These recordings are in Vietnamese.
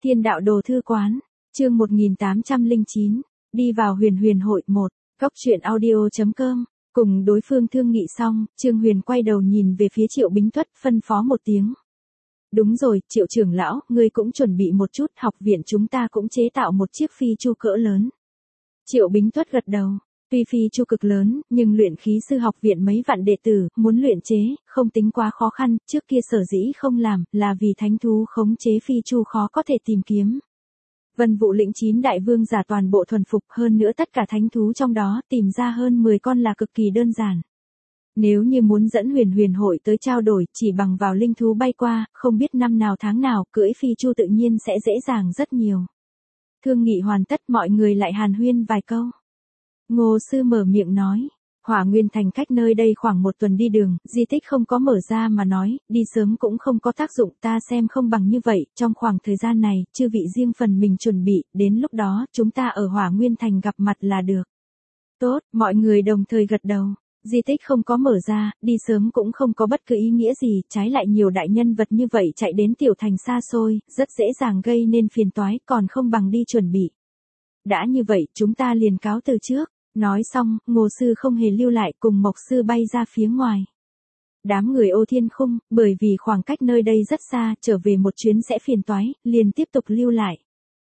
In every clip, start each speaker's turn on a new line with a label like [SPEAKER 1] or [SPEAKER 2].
[SPEAKER 1] Thiên đạo đồ thư quán, chương 1809, đi vào huyền huyền hội 1, góc truyện audio.com, cùng đối phương thương nghị xong, Trương Huyền quay đầu nhìn về phía Triệu Bính Tuất phân phó một tiếng. Đúng rồi, Triệu trưởng lão, ngươi cũng chuẩn bị một chút, học viện chúng ta cũng chế tạo một chiếc phi chu cỡ lớn. Triệu Bính Tuất gật đầu, tuy phi chu cực lớn, nhưng luyện khí sư học viện mấy vạn đệ tử, muốn luyện chế, không tính quá khó khăn, trước kia sở dĩ không làm, là vì thánh thú khống chế phi chu khó có thể tìm kiếm. Vân Vũ lĩnh 9 đại vương giả toàn bộ thuần phục, hơn nữa tất cả thánh thú trong đó, tìm ra hơn 10 con là cực kỳ đơn giản. Nếu như muốn dẫn huyền huyền hội tới trao đổi, chỉ bằng vào linh thú bay qua, không biết năm nào tháng nào, cưỡi phi chu tự nhiên sẽ dễ dàng rất nhiều. Thương nghị hoàn tất, mọi người lại hàn huyên vài câu. Ngô sư mở miệng nói, Hỏa Nguyên Thành cách nơi đây khoảng 1 tuần đi đường, di tích không có mở ra mà nói, đi sớm cũng không có tác dụng, ta xem không bằng như vậy, trong khoảng thời gian này, chư vị riêng phần mình chuẩn bị, đến lúc đó, chúng ta ở Hỏa Nguyên Thành gặp mặt là được. Tốt, mọi người đồng thời gật đầu. Di tích không có mở ra, đi sớm cũng không có bất cứ ý nghĩa gì, trái lại nhiều đại nhân vật như vậy chạy đến tiểu thành xa xôi, rất dễ dàng gây nên phiền toái, còn không bằng đi chuẩn bị. Đã như vậy, chúng ta liền cáo từ trước. Nói xong, Ngô sư không hề lưu lại, cùng Mộc sư bay ra phía ngoài. Đám người Ô Thiên Khung, bởi vì khoảng cách nơi đây rất xa, trở về một chuyến sẽ phiền toái, liền tiếp tục lưu lại.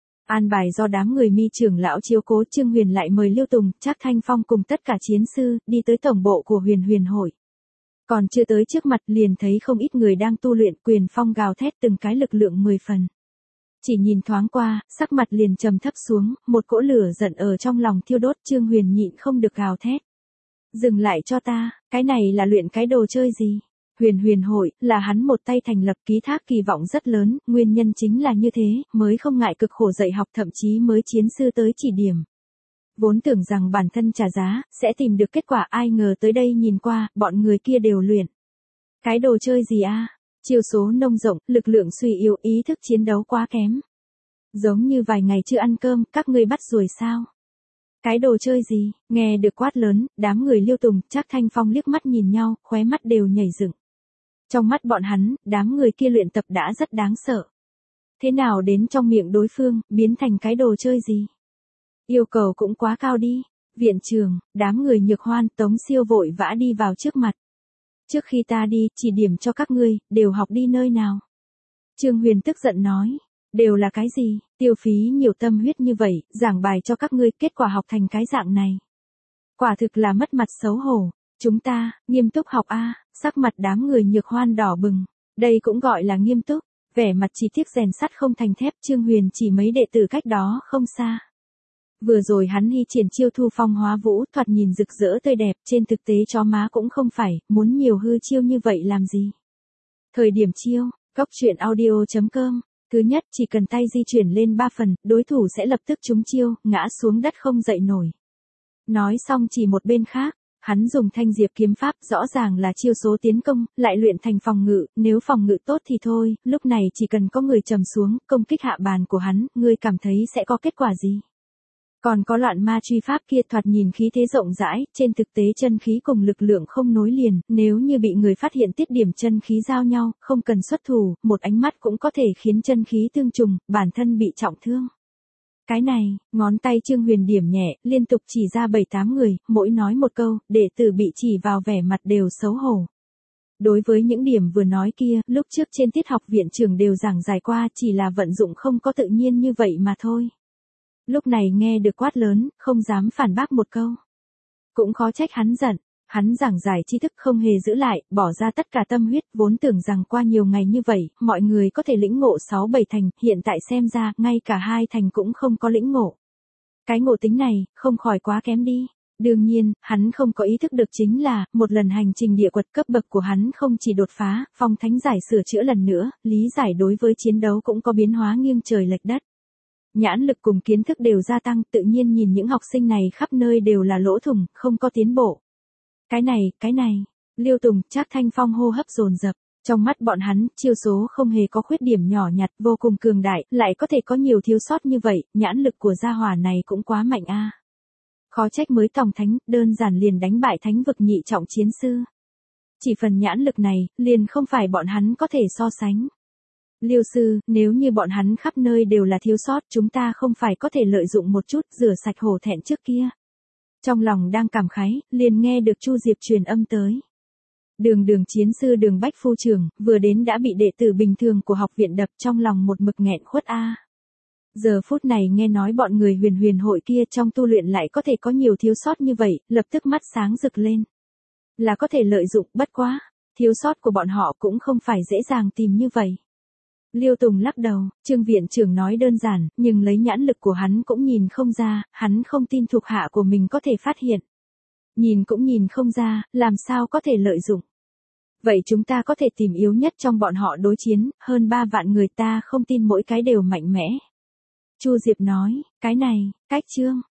[SPEAKER 1] An bài do đám người Mi trưởng lão chiếu cố, Trương Huyền lại mời Lưu Tùng, Trác Thanh Phong cùng tất cả chiến sư, đi tới tổng bộ của huyền huyền hội. Còn chưa tới trước mặt liền thấy không ít người đang tu luyện, quyền phong gào thét từng cái lực lượng 10 phần. Chỉ nhìn thoáng qua, sắc mặt liền trầm thấp xuống, một cỗ lửa giận ở trong lòng thiêu đốt, Trương Huyền nhịn không được gào thét. Dừng lại cho ta, cái này là luyện cái đồ chơi gì? Huyền huyền hội, là hắn một tay thành lập, ký thác kỳ vọng rất lớn, nguyên nhân chính là như thế, mới không ngại cực khổ dạy học, thậm chí mới chiến sư tới chỉ điểm. Vốn tưởng rằng bản thân trả giá, sẽ tìm được kết quả, ai ngờ tới đây nhìn qua, bọn người kia đều luyện. Cái đồ chơi gì a? Chiêu số nông rộng, lực lượng suy yếu, ý thức chiến đấu quá kém. Giống như vài ngày chưa ăn cơm, các ngươi bắt rồi sao? Cái đồ chơi gì? Nghe được quát lớn, đám người Lưu Tùng, Trác Thanh Phong liếc mắt nhìn nhau, khóe mắt đều nhảy dựng. Trong mắt bọn hắn, đám người kia luyện tập đã rất đáng sợ. Thế nào đến trong miệng đối phương, biến thành cái đồ chơi gì? Yêu cầu cũng quá cao đi. Viện trường, đám người Nhược Hoan, Tống Siêu vội vã đi vào trước mặt. Trước khi ta đi, chỉ điểm cho các ngươi, đều học đi nơi nào? Trương Huyền tức giận nói, đều là cái gì, tiêu phí nhiều tâm huyết như vậy, giảng bài cho các ngươi, kết quả học thành cái dạng này. Quả thực là mất mặt xấu hổ, chúng ta, nghiêm túc học a. Sắc mặt đám người Nhược Hoan đỏ bừng, đây cũng gọi là nghiêm túc, vẻ mặt chỉ tiếc rèn sắt không thành thép, Trương Huyền chỉ mấy đệ tử cách đó không xa. Vừa rồi hắn hy triển chiêu thu phong hóa vũ, thoạt nhìn rực rỡ tươi đẹp, trên thực tế chó má cũng không phải, muốn nhiều hư chiêu như vậy làm gì. Thời điểm chiêu, góc truyện audio.com, thứ nhất chỉ cần tay di chuyển lên 3 phần, đối thủ sẽ lập tức trúng chiêu, ngã xuống đất không dậy nổi. Nói xong chỉ một bên khác, hắn dùng thanh diệp kiếm pháp, rõ ràng là chiêu số tiến công, lại luyện thành phòng ngự, nếu phòng ngự tốt thì thôi, lúc này chỉ cần có người trầm xuống, công kích hạ bàn của hắn, ngươi cảm thấy sẽ có kết quả gì? Còn có loạn ma truy pháp kia, thoạt nhìn khí thế rộng rãi, trên thực tế chân khí cùng lực lượng không nối liền, nếu như bị người phát hiện tiết điểm chân khí giao nhau, không cần xuất thủ, một ánh mắt cũng có thể khiến chân khí tương trùng, bản thân bị trọng thương. Cái này, ngón tay Trương Huyền điểm nhẹ, liên tục chỉ ra 7-8 người, mỗi nói một câu, đệ tử bị chỉ vào vẻ mặt đều xấu hổ. Đối với những điểm vừa nói kia, lúc trước trên tiết học viện trường đều giảng giải qua, chỉ là vận dụng không có tự nhiên như vậy mà thôi. Lúc này nghe được quát lớn, không dám phản bác một câu. Cũng khó trách hắn giận, hắn giảng giải tri thức không hề giữ lại, bỏ ra tất cả tâm huyết, vốn tưởng rằng qua nhiều ngày như vậy, mọi người có thể lĩnh ngộ 6-7 thành, hiện tại xem ra, ngay cả 2 thành cũng không có lĩnh ngộ. Cái ngộ tính này, không khỏi quá kém đi. Đương nhiên, hắn không có ý thức được chính là, một lần hành trình địa quật cấp bậc của hắn không chỉ đột phá, phong thánh giải sửa chữa lần nữa, lý giải đối với chiến đấu cũng có biến hóa nghiêng trời lệch đất. Nhãn lực cùng kiến thức đều gia tăng, tự nhiên nhìn những học sinh này khắp nơi đều là lỗ thủng, không có tiến bộ. Cái này, Lưu Tùng, Trác Thanh Phong hô hấp dồn dập, trong mắt bọn hắn, chiêu số không hề có khuyết điểm nhỏ nhặt, vô cùng cường đại, lại có thể có nhiều thiếu sót như vậy, nhãn lực của gia hỏa này cũng quá mạnh a. Khó trách mới tòng thánh, đơn giản liền đánh bại thánh vực nhị trọng chiến sư. Chỉ phần nhãn lực này, liền không phải bọn hắn có thể so sánh. Liêu sư, nếu như bọn hắn khắp nơi đều là thiếu sót, chúng ta không phải có thể lợi dụng một chút, rửa sạch hổ thẹn trước kia. Trong lòng đang cảm khái, liền nghe được Chu Diệp truyền âm tới. Đường chiến sư Đường Bách Phu trưởng, vừa đến đã bị đệ tử bình thường của học viện đập, trong lòng một mực nghẹn khuất a. Giờ phút này nghe nói bọn người huyền hội kia trong tu luyện lại có thể có nhiều thiếu sót như vậy, lập tức mắt sáng rực lên. Là có thể lợi dụng, bất quá. Thiếu sót của bọn họ cũng không phải dễ dàng tìm như vậy. Liêu Tùng lắc đầu, Trương viện trưởng nói đơn giản, nhưng lấy nhãn lực của hắn cũng nhìn không ra, hắn không tin thuộc hạ của mình có thể phát hiện. Nhìn cũng nhìn không ra, làm sao có thể lợi dụng. Vậy chúng ta có thể tìm yếu nhất trong bọn họ đối chiến, hơn 3 vạn người ta không tin mỗi cái đều mạnh mẽ. Chu Diệp nói, cái này, cách Trương,